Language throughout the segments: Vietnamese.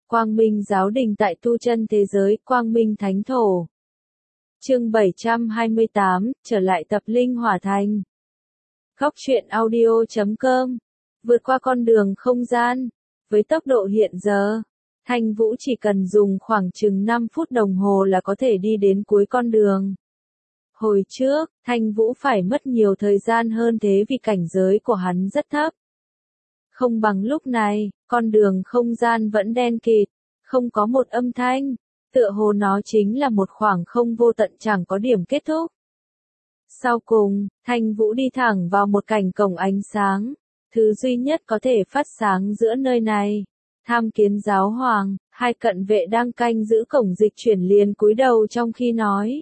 Quang Minh Giáo Đình tại tu chân thế giới, Quang Minh Thánh Thổ. Chương 728, trở lại tập Linh Hỏa Thành. Góc truyện audio.com. Vượt qua con đường không gian. Với tốc độ hiện giờ, Thanh Vũ chỉ cần dùng khoảng chừng 5 phút đồng hồ là có thể đi đến cuối con đường. Hồi trước, Thanh Vũ phải mất nhiều thời gian hơn thế vì cảnh giới của hắn rất thấp. Không bằng lúc này, con đường không gian vẫn đen kịt, không có một âm thanh, tựa hồ nó chính là một khoảng không vô tận chẳng có điểm kết thúc. Sau cùng, Thanh Vũ đi thẳng vào một cảnh cổng ánh sáng, thứ duy nhất có thể phát sáng giữa nơi này. Tham Kiến Giáo Hoàng, hai cận vệ đang canh giữ cổng dịch chuyển liền cúi đầu trong khi nói.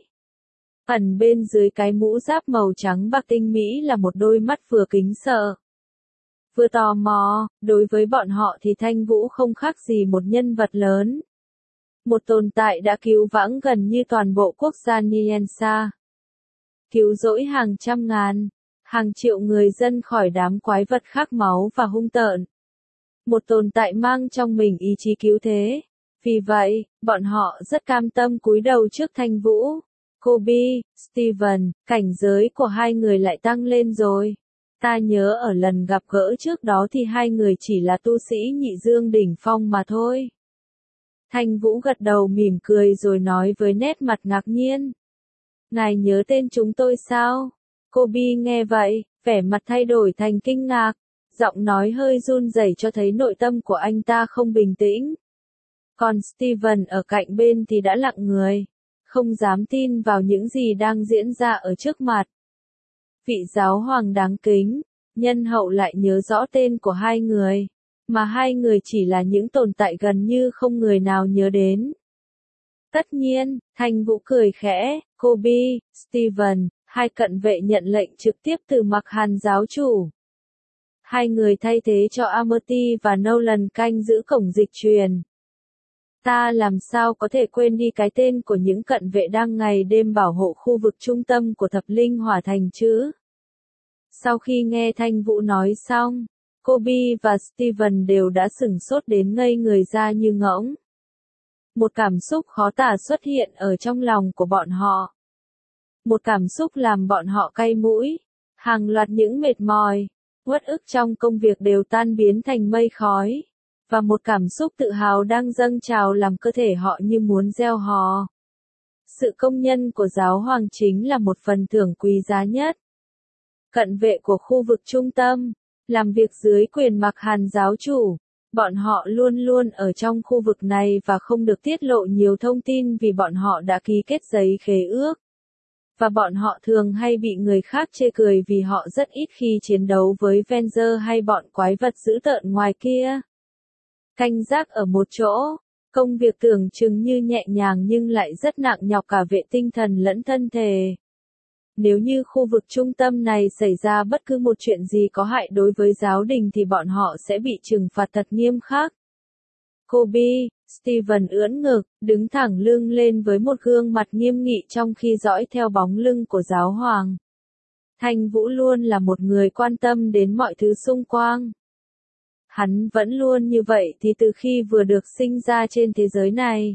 Ẩn bên dưới cái mũ giáp màu trắng bạc tinh mỹ là một đôi mắt vừa kính sợ, vừa tò mò. Đối với bọn họ thì Thanh Vũ không khác gì một nhân vật lớn. Một tồn tại đã cứu vãng gần như toàn bộ quốc gia Niensa. Cứu rỗi hàng trăm ngàn, hàng triệu người dân khỏi đám quái vật khát máu và hung tợn. Một tồn tại mang trong mình ý chí cứu thế. Vì vậy, bọn họ rất cam tâm cúi đầu trước Thanh Vũ. Kobe, Steven, cảnh giới của hai người lại tăng lên rồi. Ta nhớ ở lần gặp gỡ trước đó thì hai người chỉ là tu sĩ nhị dương đỉnh phong mà thôi. Thanh Vũ gật đầu mỉm cười rồi nói với nét mặt ngạc nhiên. Ngài nhớ tên chúng tôi sao? Kobe nghe vậy, vẻ mặt thay đổi thành kinh ngạc, giọng nói hơi run rẩy cho thấy nội tâm của anh ta không bình tĩnh. Còn Steven ở cạnh bên thì đã lặng người, không dám tin vào những gì đang diễn ra ở trước mặt. Vị giáo hoàng đáng kính, nhân hậu lại nhớ rõ tên của hai người, mà hai người chỉ là những tồn tại gần như không người nào nhớ đến. Tất nhiên, Thanh Vũ cười khẽ, Kobe, Steven, hai cận vệ nhận lệnh trực tiếp từ Mặc Hàn giáo chủ. Hai người thay thế cho Amity và Nolan canh giữ cổng dịch truyền. Ta làm sao có thể quên đi cái tên của những cận vệ đang ngày đêm bảo hộ khu vực trung tâm của thập linh hỏa thành chứ? Sau khi nghe Thanh Vũ nói xong, Kobe và Steven đều đã sửng sốt đến ngây người ra như ngỗng. Một cảm xúc khó tả xuất hiện ở trong lòng của bọn họ. Một cảm xúc làm bọn họ cay mũi. Hàng loạt những mệt mỏi, uất ức trong công việc đều tan biến thành mây khói. Và một cảm xúc tự hào đang dâng trào làm cơ thể họ như muốn reo hò. Sự công nhân của giáo hoàng chính là một phần thưởng quý giá nhất. Cận vệ của khu vực trung tâm, làm việc dưới quyền Mặc Hàn giáo chủ. Bọn họ luôn luôn ở trong khu vực này và không được tiết lộ nhiều thông tin vì bọn họ đã ký kết giấy khế ước. Và bọn họ thường hay bị người khác chê cười vì họ rất ít khi chiến đấu với Venger hay bọn quái vật dữ tợn ngoài kia. Canh gác ở một chỗ, công việc tưởng chừng như nhẹ nhàng nhưng lại rất nặng nhọc cả về tinh thần lẫn thân thể. Nếu như khu vực trung tâm này xảy ra bất cứ một chuyện gì có hại đối với giáo đình thì bọn họ sẽ bị trừng phạt thật nghiêm khắc. Kobe, Steven ưỡn ngực, đứng thẳng lưng lên với một gương mặt nghiêm nghị trong khi dõi theo bóng lưng của giáo hoàng. Thanh Vũ luôn là một người quan tâm đến mọi thứ xung quanh. Hắn vẫn luôn như vậy thì từ khi vừa được sinh ra trên thế giới này.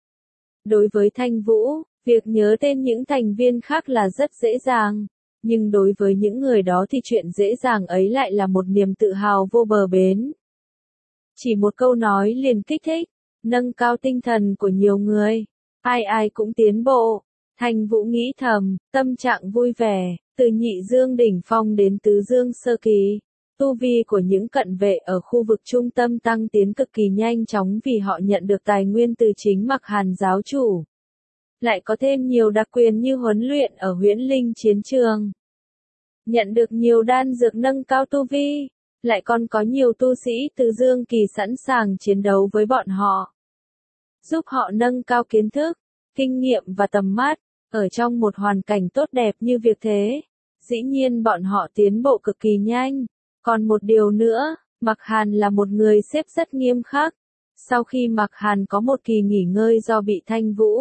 Đối với Thanh Vũ, việc nhớ tên những thành viên khác là rất dễ dàng, nhưng đối với những người đó thì chuyện dễ dàng ấy lại là một niềm tự hào vô bờ bến. Chỉ một câu nói liền kích thích, nâng cao tinh thần của nhiều người, ai ai cũng tiến bộ. Thanh Vũ nghĩ thầm, tâm trạng vui vẻ, từ nhị dương đỉnh phong đến tứ dương sơ kỳ. Tu vi của những cận vệ ở khu vực trung tâm tăng tiến cực kỳ nhanh chóng vì họ nhận được tài nguyên từ chính Mặc Hàn giáo chủ. Lại có thêm nhiều đặc quyền như huấn luyện ở huyễn linh chiến trường. Nhận được nhiều đan dược nâng cao tu vi, lại còn có nhiều tu sĩ từ dương kỳ sẵn sàng chiến đấu với bọn họ. Giúp họ nâng cao kiến thức, kinh nghiệm và tầm mắt, ở trong một hoàn cảnh tốt đẹp như việc thế. Dĩ nhiên bọn họ tiến bộ cực kỳ nhanh. Còn một điều nữa, Mặc Hàn là một người sếp rất nghiêm khắc. Sau khi Mặc Hàn có một kỳ nghỉ ngơi do bị Thanh Vũ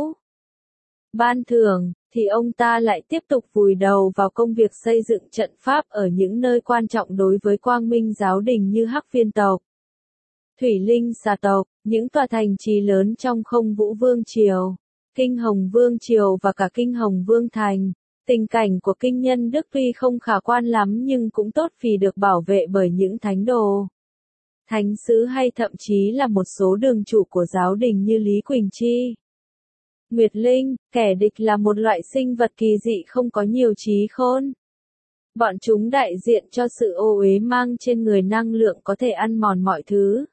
ban thưởng, thì ông ta lại tiếp tục vùi đầu vào công việc xây dựng trận pháp ở những nơi quan trọng đối với Quang Minh giáo đình như Hắc Viên tộc. Thủy Linh xà tộc, những tòa thành trì lớn trong Không Vũ Vương Triều, Kinh Hồng Vương Triều và cả Kinh Hồng Vương Thành. Tình cảnh của kinh nhân Đức tuy không khả quan lắm nhưng cũng tốt vì được bảo vệ bởi những thánh đồ, thánh sứ hay thậm chí là một số đường chủ của giáo đình như Lý Quỳnh Chi. Nguyệt Linh, kẻ địch là một loại sinh vật kỳ dị không có nhiều trí khôn. Bọn chúng đại diện cho sự ô uế mang trên người năng lượng có thể ăn mòn mọi thứ,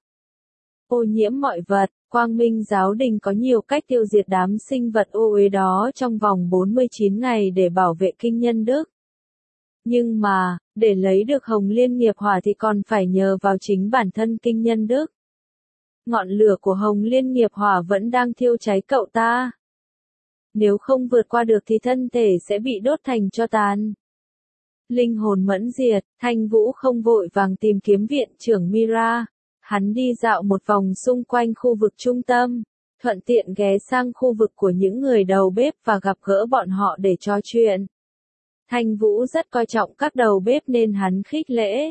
ô nhiễm mọi vật. Quang Minh giáo đình có nhiều cách tiêu diệt đám sinh vật ô uế đó trong vòng 49 ngày để bảo vệ kinh nhân Đức. Nhưng mà, để lấy được Hồng Liên nghiệp hỏa thì còn phải nhờ vào chính bản thân kinh nhân Đức. Ngọn lửa của Hồng Liên nghiệp hỏa vẫn đang thiêu cháy cậu ta. Nếu không vượt qua được thì thân thể sẽ bị đốt thành tro tàn. Linh hồn mẫn diệt, Thanh Vũ không vội vàng tìm kiếm viện trưởng Mira. Hắn đi dạo một vòng xung quanh khu vực trung tâm, thuận tiện ghé sang khu vực của những người đầu bếp và gặp gỡ bọn họ để trò chuyện. Thanh Vũ rất coi trọng các đầu bếp nên hắn khích lễ,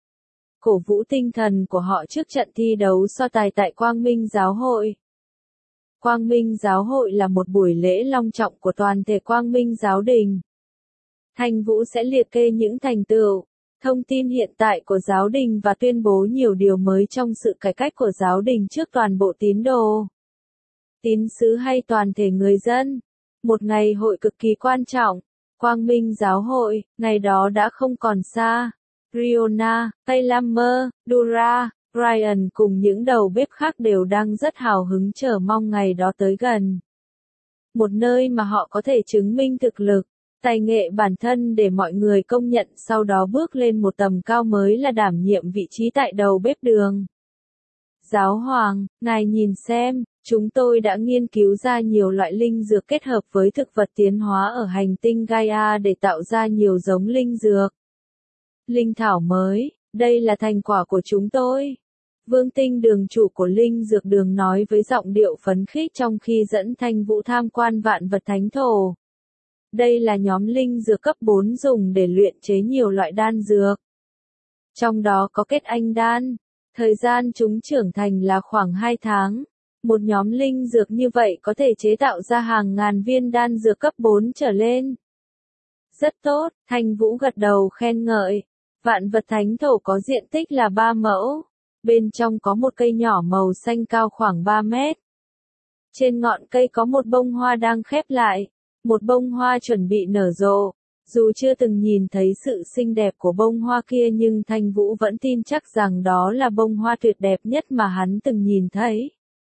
cổ vũ tinh thần của họ trước trận thi đấu so tài tại Quang Minh Giáo hội. Quang Minh Giáo hội là một buổi lễ long trọng của toàn thể Quang Minh Giáo đình. Thanh Vũ sẽ liệt kê những thành tựu, thông tin hiện tại của giáo đình và tuyên bố nhiều điều mới trong sự cải cách của giáo đình trước toàn bộ tín đồ, tín sứ hay toàn thể người dân. Một ngày hội cực kỳ quan trọng. Quang Minh Giáo hội, ngày đó đã không còn xa. Riona, Paylamer, Dura, Ryan cùng những đầu bếp khác đều đang rất hào hứng chờ mong ngày đó tới gần. Một nơi mà họ có thể chứng minh thực lực, tài nghệ bản thân để mọi người công nhận, sau đó bước lên một tầm cao mới là đảm nhiệm vị trí tại đầu bếp đường. Giáo hoàng, ngài nhìn xem, chúng tôi đã nghiên cứu ra nhiều loại linh dược kết hợp với thực vật tiến hóa ở hành tinh Gaia để tạo ra nhiều giống linh dược, linh thảo mới, đây là thành quả của chúng tôi. Vương Tinh đường chủ của linh dược đường nói với giọng điệu phấn khích trong khi dẫn Thanh Vũ tham quan vạn vật thánh thổ. Đây là nhóm linh dược cấp 4 dùng để luyện chế nhiều loại đan dược. Trong đó có kết anh đan. Thời gian chúng trưởng thành là khoảng 2 tháng. Một nhóm linh dược như vậy có thể chế tạo ra hàng ngàn viên đan dược cấp 4 trở lên. Rất tốt, Thanh Vũ gật đầu khen ngợi. Vạn vật thánh thổ có diện tích là 3 mẫu. Bên trong có một cây nhỏ màu xanh cao khoảng 3 mét. Trên ngọn cây có một bông hoa đang khép lại. Một bông hoa chuẩn bị nở rộ. Dù chưa từng nhìn thấy sự xinh đẹp của bông hoa kia nhưng Thanh Vũ vẫn tin chắc rằng đó là bông hoa tuyệt đẹp nhất mà hắn từng nhìn thấy.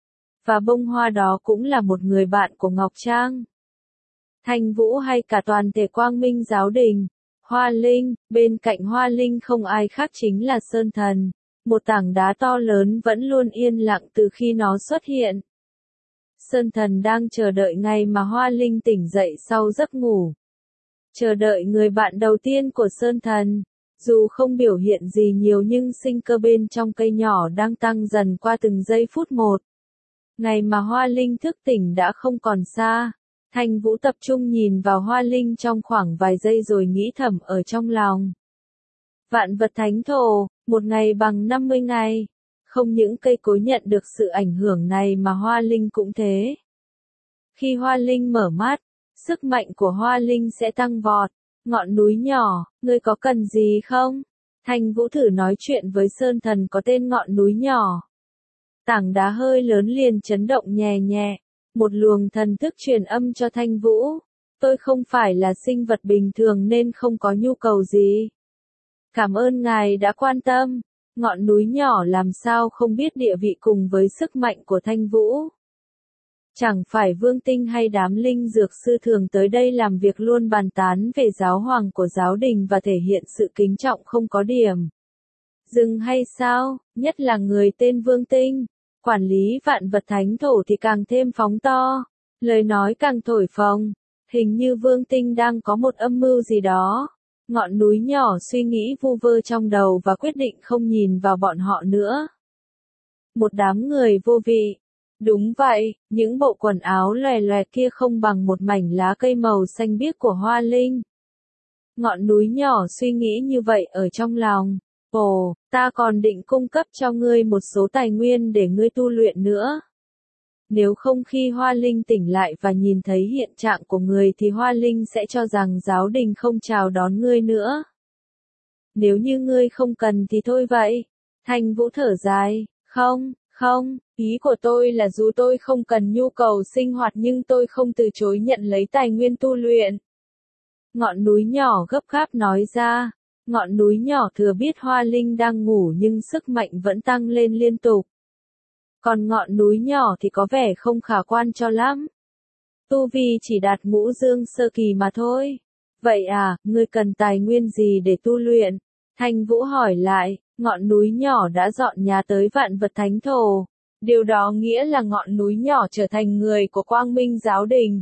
Và bông hoa đó cũng là một người bạn của Ngọc Trang. Thanh Vũ hay cả toàn thể Quang Minh giáo đình. Hoa Linh, bên cạnh Hoa Linh không ai khác chính là Sơn Thần. Một tảng đá to lớn vẫn luôn yên lặng từ khi nó xuất hiện. Sơn Thần đang chờ đợi ngày mà Hoa Linh tỉnh dậy sau giấc ngủ. Chờ đợi người bạn đầu tiên của Sơn Thần. Dù không biểu hiện gì nhiều nhưng sinh cơ bên trong cây nhỏ đang tăng dần qua từng giây phút một. Ngày mà Hoa Linh thức tỉnh đã không còn xa. Thanh Vũ tập trung nhìn vào Hoa Linh trong khoảng vài giây rồi nghĩ thầm ở trong lòng. Vạn vật thánh thổ, một ngày bằng 50 ngày. Không những cây cối nhận được sự ảnh hưởng này mà Hoa Linh cũng thế. Khi Hoa Linh mở mắt, sức mạnh của Hoa Linh sẽ tăng vọt. Ngọn núi nhỏ, ngươi có cần gì không? Thanh Vũ thử nói chuyện với Sơn Thần có tên ngọn núi nhỏ. Tảng đá hơi lớn liền chấn động nhẹ nhẹ. Một luồng thần thức truyền âm cho Thanh Vũ. Tôi không phải là sinh vật bình thường nên không có nhu cầu gì. Cảm ơn ngài đã quan tâm. Ngọn núi nhỏ làm sao không biết địa vị cùng với sức mạnh của Thanh Vũ. Chẳng phải Vương Tinh hay đám linh dược sư thường tới đây làm việc luôn bàn tán về giáo hoàng của giáo đình và thể hiện sự kính trọng không có điểm dừng hay sao, nhất là người tên Vương Tinh. Quản lý vạn vật thánh thổ thì càng thêm phóng to, lời nói càng thổi phồng, hình như Vương Tinh đang có một âm mưu gì đó. Ngọn núi nhỏ suy nghĩ vu vơ trong đầu và quyết định không nhìn vào bọn họ nữa. Một đám người vô vị. Đúng vậy, những bộ quần áo lòe lòe kia không bằng một mảnh lá cây màu xanh biếc của Hoa Linh. Ngọn núi nhỏ suy nghĩ như vậy ở trong lòng. Ồ, ta còn định cung cấp cho ngươi một số tài nguyên để ngươi tu luyện nữa. Nếu không khi Hoa Linh tỉnh lại và nhìn thấy hiện trạng của người thì Hoa Linh sẽ cho rằng giáo đình không chào đón ngươi nữa. Nếu như ngươi không cần thì thôi vậy. Thanh Vũ thở dài, không, ý của tôi là dù tôi không cần nhu cầu sinh hoạt nhưng tôi không từ chối nhận lấy tài nguyên tu luyện. Ngọn núi nhỏ gấp gáp nói ra, ngọn núi nhỏ thừa biết Hoa Linh đang ngủ nhưng sức mạnh vẫn tăng lên liên tục. Còn ngọn núi nhỏ thì có vẻ không khả quan cho lắm. Tu vi chỉ đạt ngũ dương sơ kỳ mà thôi. Vậy à, ngươi cần tài nguyên gì để tu luyện? Thanh Vũ hỏi lại, ngọn núi nhỏ đã dọn nhà tới vạn vật thánh thổ. Điều đó nghĩa là ngọn núi nhỏ trở thành người của Quang Minh giáo đình.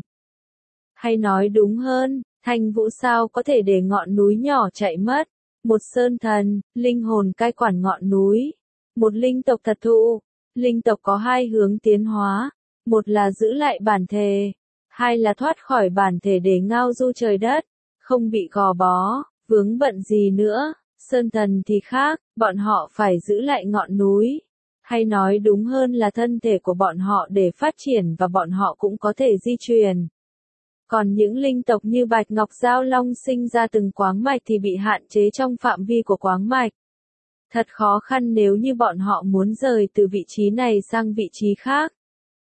Hay nói đúng hơn, Thanh Vũ sao có thể để ngọn núi nhỏ chạy mất? Một sơn thần, linh hồn cai quản ngọn núi. Một linh tộc thật thụ. Linh tộc có hai hướng tiến hóa. Một là giữ lại bản thể. Hai là thoát khỏi bản thể để ngao du trời đất. Không bị gò bó, vướng bận gì nữa. Sơn thần thì khác, bọn họ phải giữ lại ngọn núi. Hay nói đúng hơn là thân thể của bọn họ để phát triển và bọn họ cũng có thể di chuyển. Còn những linh tộc như Bạch Ngọc Giao Long sinh ra từng quáng mạch thì bị hạn chế trong phạm vi của quáng mạch. Thật khó khăn nếu như bọn họ muốn rời từ vị trí này sang vị trí khác.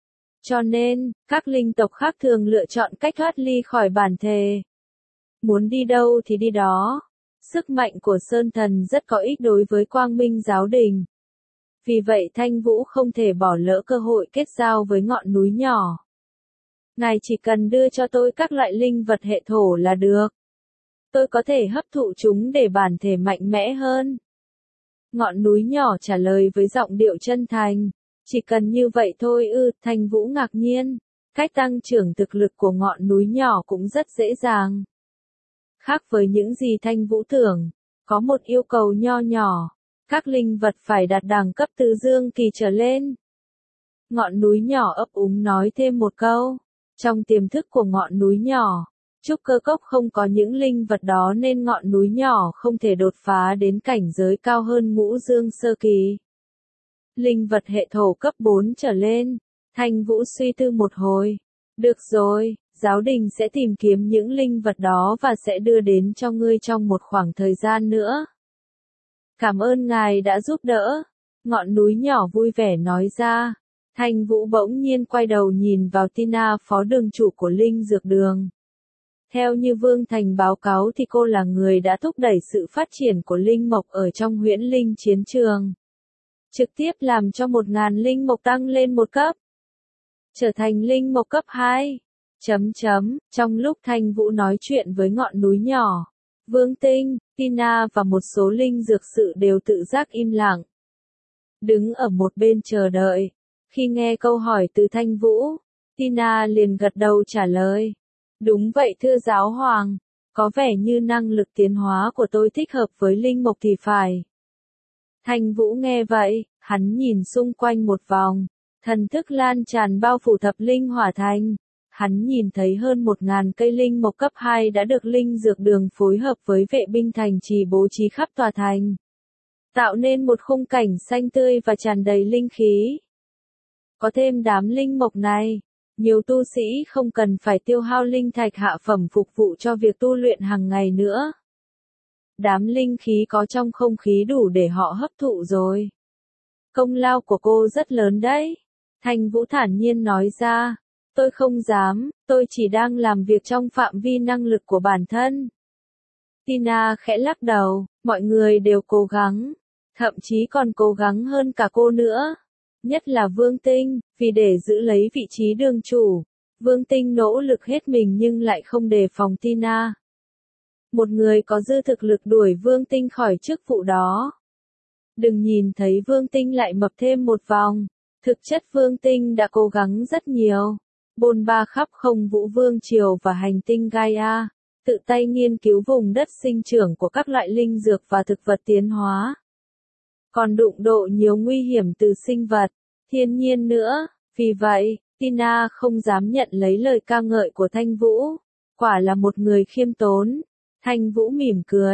Cho nên, các linh tộc khác thường lựa chọn cách thoát ly khỏi bản thể. Muốn đi đâu thì đi đó. Sức mạnh của Sơn Thần rất có ích đối với Quang Minh giáo đình. Vì vậy Thanh Vũ không thể bỏ lỡ cơ hội kết giao với ngọn núi nhỏ. Ngài chỉ cần đưa cho tôi các loại linh vật hệ thổ là được. Tôi có thể hấp thụ chúng để bản thể mạnh mẽ hơn. Ngọn núi nhỏ trả lời với giọng điệu chân thành. Chỉ cần như vậy thôi ư, Thanh Vũ ngạc nhiên. Cách tăng trưởng thực lực của ngọn núi nhỏ cũng rất dễ dàng. Khác với những gì Thanh Vũ tưởng, có một yêu cầu nho nhỏ. Các linh vật phải đạt đẳng cấp từ dương kỳ trở lên. Ngọn núi nhỏ ấp úng nói thêm một câu. Trong tiềm thức của ngọn núi nhỏ, trúc cơ cốc không có những linh vật đó nên ngọn núi nhỏ không thể đột phá đến cảnh giới cao hơn ngũ dương sơ kỳ. Linh vật hệ thổ cấp 4 trở lên. Thanh Vũ suy tư một hồi. Được rồi, giáo đình sẽ tìm kiếm những linh vật đó và sẽ đưa đến cho ngươi trong một khoảng thời gian nữa. Cảm ơn ngài đã giúp đỡ. Ngọn núi nhỏ vui vẻ nói ra. Thanh Vũ bỗng nhiên quay đầu nhìn vào Tina, phó đường chủ của Linh Dược Đường. Theo như Vương Thành báo cáo thì cô là người đã thúc đẩy sự phát triển của linh mộc ở trong huyễn linh chiến trường. Trực tiếp làm cho 1000 linh mộc tăng lên một cấp. Trở thành linh mộc cấp 2. Trong lúc Thanh Vũ nói chuyện với ngọn núi nhỏ, Vương Tinh, Tina và một số linh dược sự đều tự giác im lặng. Đứng ở một bên chờ đợi. Khi nghe câu hỏi từ Thanh Vũ, Tina liền gật đầu trả lời. Đúng vậy thưa giáo hoàng, có vẻ như năng lực tiến hóa của tôi thích hợp với linh mộc thì phải. Thanh Vũ nghe vậy, hắn nhìn xung quanh một vòng, thần thức lan tràn bao phủ thập linh hỏa thành. Hắn nhìn thấy hơn 1000 cây linh mộc cấp 2 đã được Linh Dược Đường phối hợp với vệ binh thành trì bố trí khắp tòa thành, tạo nên một khung cảnh xanh tươi và tràn đầy linh khí. Có thêm đám linh mộc này, nhiều tu sĩ không cần phải tiêu hao linh thạch hạ phẩm phục vụ cho việc tu luyện hàng ngày nữa. Đám linh khí có trong không khí đủ để họ hấp thụ rồi. Công lao của cô rất lớn đấy. Thanh Vũ thản nhiên nói ra. Tôi không dám, tôi chỉ đang làm việc trong phạm vi năng lực của bản thân. Tina khẽ lắc đầu, mọi người đều cố gắng, thậm chí còn cố gắng hơn cả cô nữa. Nhất là Vương Tinh, vì để giữ lấy vị trí đường chủ, Vương Tinh nỗ lực hết mình nhưng lại không đề phòng Tina. Một người có dư thực lực đuổi Vương Tinh khỏi chức vụ đó. Đừng nhìn thấy Vương Tinh lại mập thêm một vòng, thực chất Vương Tinh đã cố gắng rất nhiều. Bôn ba khắp không vũ vương triều và hành tinh Gaia, tự tay nghiên cứu vùng đất sinh trưởng của các loại linh dược và thực vật tiến hóa. Còn đụng độ nhiều nguy hiểm từ sinh vật, thiên nhiên nữa, vì vậy, Tina không dám nhận lấy lời ca ngợi của Thanh Vũ. Quả là một người khiêm tốn. Thanh Vũ mỉm cười,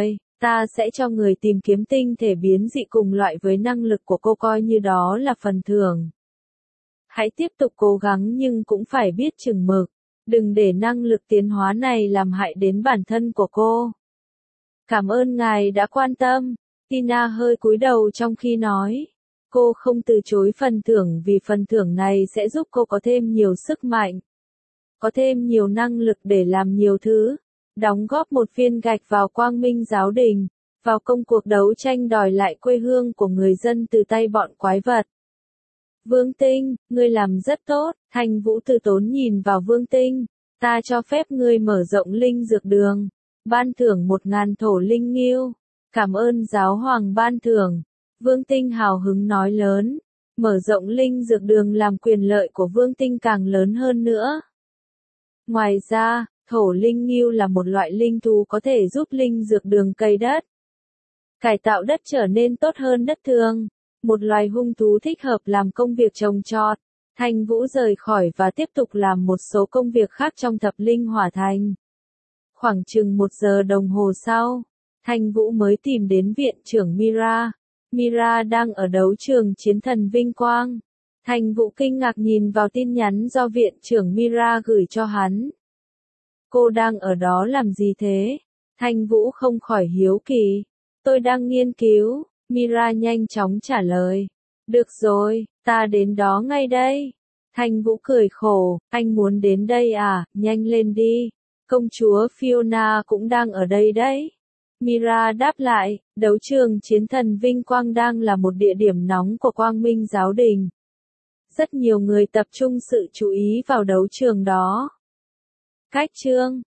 Ta sẽ cho người tìm kiếm tinh thể biến dị cùng loại với năng lực của cô coi như đó là phần thưởng. Hãy tiếp tục cố gắng nhưng cũng phải biết chừng mực. Đừng để năng lực tiến hóa này làm hại đến bản thân của cô. Cảm ơn ngài đã quan tâm. Tina hơi cúi đầu trong khi nói. Cô không từ chối phần thưởng vì phần thưởng này sẽ giúp cô có thêm nhiều sức mạnh. Có thêm nhiều năng lực để làm nhiều thứ. Đóng góp một viên gạch vào quang minh giáo đình. Vào công cuộc đấu tranh đòi lại quê hương của người dân từ tay bọn quái vật. Vương Tinh, ngươi làm rất tốt. Thanh Vũ từ tốn nhìn vào Vương Tinh. Ta cho phép ngươi mở rộng linh dược đường. Ban thưởng 1000 thổ linh nghiêu. Cảm ơn giáo hoàng ban thưởng. Vương Tinh hào hứng nói lớn. Mở rộng linh dược đường làm quyền lợi của Vương Tinh càng lớn hơn nữa. Ngoài ra, thổ linh nghiêu là một loại linh thú có thể giúp linh dược đường cày đất. Cải tạo đất trở nên tốt hơn đất thường. Một loài hung thú thích hợp làm công việc trồng trọt. Thanh Vũ rời khỏi và tiếp tục làm một số công việc khác trong thập linh hỏa thành. Khoảng chừng 1 giờ đồng hồ sau, Thanh Vũ mới tìm đến viện trưởng Mira. Mira đang ở đấu trường chiến thần vinh quang. Thanh Vũ kinh ngạc nhìn vào tin nhắn do viện trưởng Mira gửi cho hắn. Cô đang ở đó làm gì thế? Thanh Vũ không khỏi hiếu kỳ. Tôi đang nghiên cứu. Mira nhanh chóng trả lời. Được rồi, ta đến đó ngay đây. Thanh Vũ cười khổ, anh muốn đến đây à, nhanh lên đi. Công chúa Fiona cũng đang ở đây đấy. Mira đáp lại, đấu trường chiến thần vinh quang đang là một địa điểm nóng của quang minh giáo đình. Rất nhiều người tập trung sự chú ý vào đấu trường đó. Cách chương